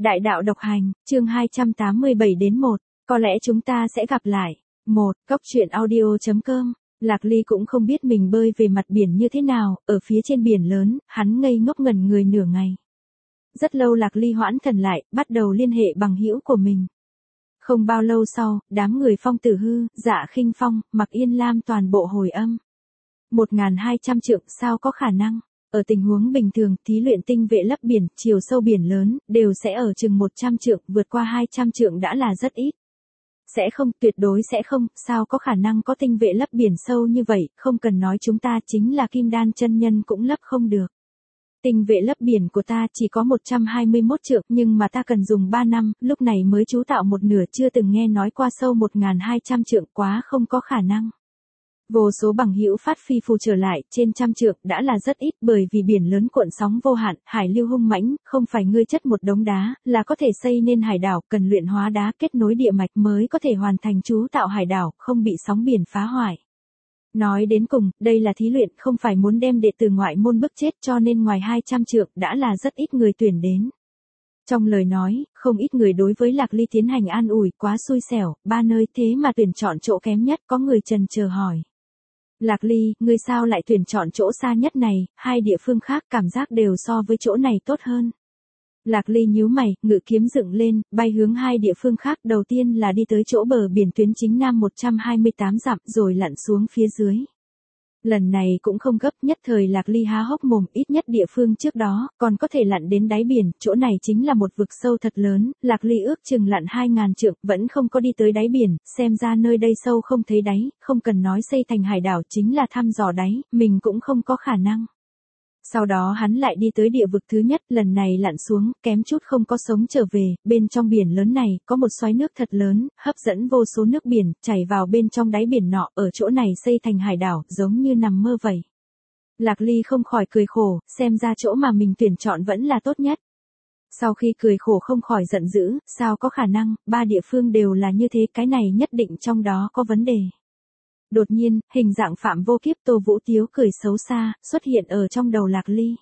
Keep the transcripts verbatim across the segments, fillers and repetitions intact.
Đại đạo độc hành, chương hai trăm tám mươi bảy đến một, có lẽ chúng ta sẽ gặp lại. một. Cốc truyện audio chấm com. Lạc Ly cũng không biết mình bơi về mặt biển như thế nào, ở phía trên biển lớn, hắn ngây ngốc ngẩn người nửa ngày. Rất lâu Lạc Ly hoãn thần lại, bắt đầu liên hệ bằng hữu của mình. Không bao lâu sau, đám người Phong Tử Hư, Dạ Khinh Phong, Mặc Yên Lam toàn bộ hồi âm. một nghìn hai trăm trượng sao có khả năng. Ở tình huống bình thường, thí luyện tinh vệ lấp biển, chiều sâu biển lớn, đều sẽ ở chừng một trăm trượng, vượt qua hai trăm trượng đã là rất ít. Sẽ không, tuyệt đối sẽ không, sao có khả năng có tinh vệ lấp biển sâu như vậy, không cần nói chúng ta chính là kim đan chân nhân cũng lấp không được. Tinh vệ lấp biển của ta chỉ có một trăm hai mươi mốt trượng, nhưng mà ta cần dùng ba năm, lúc này mới chú tạo một nửa, chưa từng nghe nói qua sâu một nghìn hai trăm trượng, quá không có khả năng. Vô số bằng hữu phát phi phù trở lại, trên trăm trượng đã là rất ít, bởi vì biển lớn cuộn sóng vô hạn, hải lưu hung mãnh, không phải ngươi chất một đống đá là có thể xây nên hải đảo, cần luyện hóa đá kết nối địa mạch mới có thể hoàn thành chú tạo hải đảo, không bị sóng biển phá hoại. Nói đến cùng, đây là thí luyện, không phải muốn đem đệ tử ngoại môn bức chết, cho nên ngoài hai trăm trượng đã là rất ít người tuyển đến. Trong lời nói, không ít người đối với Lạc Ly tiến hành an ủi, quá xui xẻo, ba nơi thế mà tuyển chọn chỗ kém nhất, có người trần chờ hỏi. Lạc Ly, ngươi sao lại tuyển chọn chỗ xa nhất này, hai địa phương khác cảm giác đều so với chỗ này tốt hơn. Lạc Ly nhíu mày, ngự kiếm dựng lên, bay hướng hai địa phương khác, đầu tiên là đi tới chỗ bờ biển tuyến chính nam một trăm hai mươi tám dặm, rồi lặn xuống phía dưới. Lần này cũng không gấp, nhất thời Lạc Ly há hốc mồm, ít nhất địa phương trước đó, còn có thể lặn đến đáy biển, chỗ này chính là một vực sâu thật lớn, Lạc Ly ước chừng lặn hai ngàn trượng, vẫn không có đi tới đáy biển, xem ra nơi đây sâu không thấy đáy, không cần nói xây thành hải đảo chính là thăm dò đáy, mình cũng không có khả năng. Sau đó hắn lại đi tới địa vực thứ nhất, lần này lặn xuống, kém chút không có sống trở về, bên trong biển lớn này, có một xoáy nước thật lớn, hấp dẫn vô số nước biển, chảy vào bên trong đáy biển nọ, ở chỗ này xây thành hải đảo, giống như nằm mơ vậy. Lạc Ly không khỏi cười khổ, xem ra chỗ mà mình tuyển chọn vẫn là tốt nhất. Sau khi cười khổ không khỏi giận dữ, sao có khả năng, ba địa phương đều là như thế, cái này nhất định trong đó có vấn đề. Đột nhiên, hình dạng Phạm Vô Kiếp Tô Vũ Tiếu cười xấu xa, xuất hiện ở trong đầu Lạc Ly.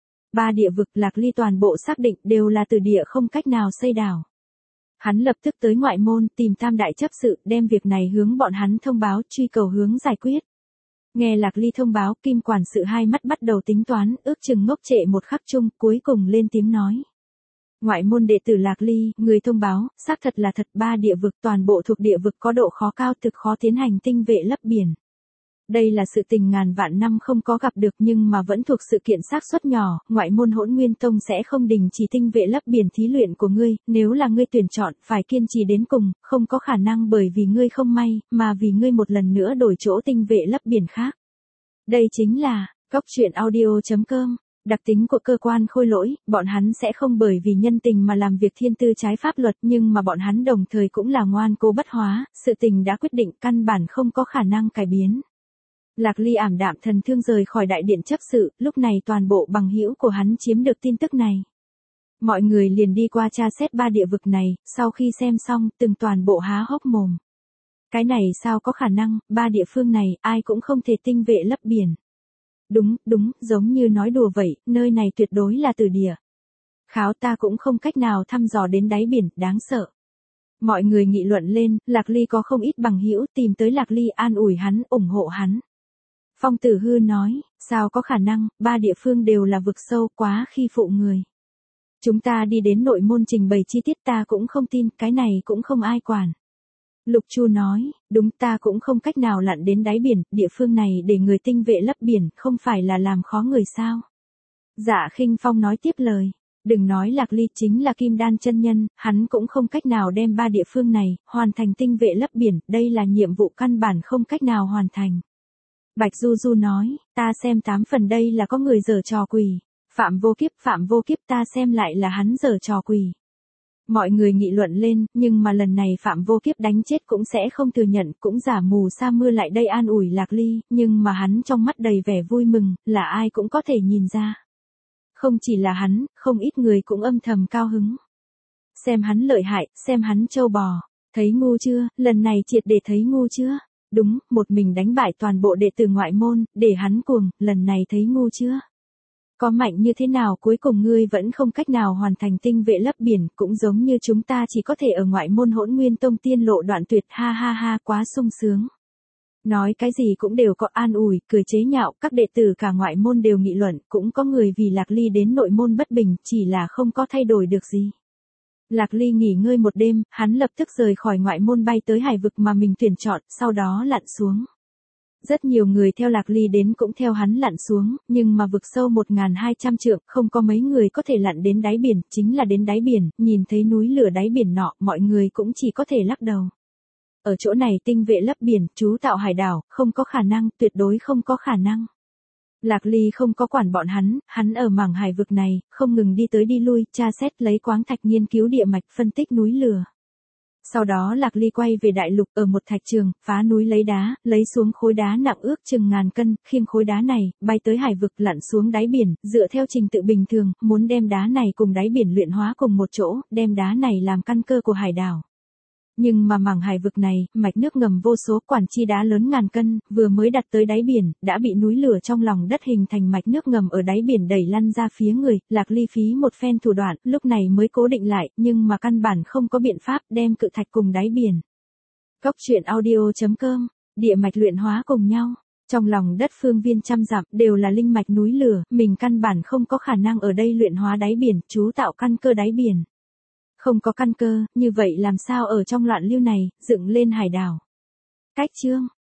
Ba địa vực Lạc Ly toàn bộ xác định đều là từ địa không cách nào xây đảo. Hắn lập tức tới ngoại môn tìm tam đại chấp sự, đem việc này hướng bọn hắn thông báo, truy cầu hướng giải quyết. Nghe Lạc Ly thông báo, Kim quản sự hai mắt bắt đầu tính toán, ước chừng ngốc trệ một khắc chung, cuối cùng lên tiếng nói. Ngoại môn đệ tử Lạc Ly, người thông báo, xác thật là thật, ba địa vực toàn bộ thuộc địa vực có độ khó cao, thực khó tiến hành tinh vệ lấp biển. Đây là sự tình ngàn vạn năm không có gặp được, nhưng mà vẫn thuộc sự kiện xác suất nhỏ, ngoại môn Hỗn Nguyên Tông sẽ không đình chỉ tinh vệ lấp biển thí luyện của ngươi, nếu là ngươi tuyển chọn, phải kiên trì đến cùng, không có khả năng bởi vì ngươi không may, mà vì ngươi một lần nữa đổi chỗ tinh vệ lấp biển khác. Đây chính là, cốc truyện audio chấm com. Đặc tính của cơ quan khôi lỗi, bọn hắn sẽ không bởi vì nhân tình mà làm việc thiên tư trái pháp luật, nhưng mà bọn hắn đồng thời cũng là ngoan cố bất hóa, sự tình đã quyết định, căn bản không có khả năng cải biến. Lạc Ly ảm đạm thần thương rời khỏi đại điện chấp sự, lúc này toàn bộ bằng hữu của hắn chiếm được tin tức này. Mọi người liền đi qua tra xét ba địa vực này, sau khi xem xong, từng toàn bộ há hốc mồm. Cái này sao có khả năng, ba địa phương này, ai cũng không thể tinh vệ lấp biển. Đúng, đúng, giống như nói đùa vậy, nơi này tuyệt đối là từ địa. Kháo ta cũng không cách nào thăm dò đến đáy biển, đáng sợ. Mọi người nghị luận lên, Lạc Ly có không ít bằng hữu tìm tới Lạc Ly an ủi hắn, ủng hộ hắn. Phong Tử Hư nói, sao có khả năng, ba địa phương đều là vực sâu, quá khi phụ người. Chúng ta đi đến nội môn trình bày chi tiết, ta cũng không tin, cái này cũng không ai quản. Lục Chu nói, đúng, ta cũng không cách nào lặn đến đáy biển, địa phương này để người tinh vệ lấp biển, không phải là làm khó người sao. Dạ Khinh Phong nói tiếp lời, đừng nói Lạc Ly chính là kim đan chân nhân, hắn cũng không cách nào đem ba địa phương này, hoàn thành tinh vệ lấp biển, đây là nhiệm vụ căn bản không cách nào hoàn thành. Bạch Du Du nói, ta xem tám phần đây là có người giở trò quỷ. Phạm Vô Kiếp, Phạm Vô Kiếp ta xem lại là hắn giở trò quỷ. Mọi người nghị luận lên, nhưng mà lần này Phạm Vô Kiếp đánh chết cũng sẽ không thừa nhận, cũng giả mù sa mưa lại đây an ủi Lạc Ly, nhưng mà hắn trong mắt đầy vẻ vui mừng, là ai cũng có thể nhìn ra. Không chỉ là hắn, không ít người cũng âm thầm cao hứng. Xem hắn lợi hại, xem hắn trâu bò, thấy ngu chưa, lần này triệt để thấy ngu chưa? Đúng, một mình đánh bại toàn bộ đệ tử ngoại môn, để hắn cuồng, lần này thấy ngu chưa? Có mạnh như thế nào cuối cùng ngươi vẫn không cách nào hoàn thành tinh vệ lấp biển, cũng giống như chúng ta chỉ có thể ở ngoại môn Hỗn Nguyên Tông tiên lộ đoạn tuyệt, ha ha ha, quá sung sướng. Nói cái gì cũng đều có an ủi, cười chế nhạo, các đệ tử cả ngoại môn đều nghị luận, cũng có người vì Lạc Ly đến nội môn bất bình, chỉ là không có thay đổi được gì. Lạc Ly nghỉ ngơi một đêm, hắn lập tức rời khỏi ngoại môn bay tới hải vực mà mình tuyển chọn, sau đó lặn xuống. Rất nhiều người theo Lạc Ly đến cũng theo hắn lặn xuống, nhưng mà vực sâu một nghìn hai trăm trượng, không có mấy người có thể lặn đến đáy biển, chính là đến đáy biển, nhìn thấy núi lửa đáy biển nọ, mọi người cũng chỉ có thể lắc đầu. Ở chỗ này tinh vệ lấp biển, chú tạo hải đảo, không có khả năng, tuyệt đối không có khả năng. Lạc Ly không có quản bọn hắn, hắn ở mảng hải vực này, không ngừng đi tới đi lui, tra xét lấy khoáng thạch, nghiên cứu địa mạch, phân tích núi lửa. Sau đó Lạc Ly quay về đại lục, ở một thạch trường, phá núi lấy đá, lấy xuống khối đá nặng ước chừng ngàn cân, khiêng khối đá này, bay tới hải vực, lặn xuống đáy biển, dựa theo trình tự bình thường, muốn đem đá này cùng đáy biển luyện hóa cùng một chỗ, đem đá này làm căn cơ của hải đảo. Nhưng mà mảng hải vực này, mạch nước ngầm vô số, quản chi đá lớn ngàn cân, vừa mới đặt tới đáy biển, đã bị núi lửa trong lòng đất hình thành mạch nước ngầm ở đáy biển đẩy lăn ra phía người, Lạc Ly phí một phen thủ đoạn, lúc này mới cố định lại, nhưng mà căn bản không có biện pháp đem cự thạch cùng đáy biển. Cốc truyện audio chấm com, địa mạch luyện hóa cùng nhau. Trong lòng đất phương viên trăm dặm đều là linh mạch núi lửa, mình căn bản không có khả năng ở đây luyện hóa đáy biển, chú tạo căn cơ đáy biển. Không có căn cơ, như vậy làm sao ở trong loạn lưu này, dựng lên hải đảo. Cách chương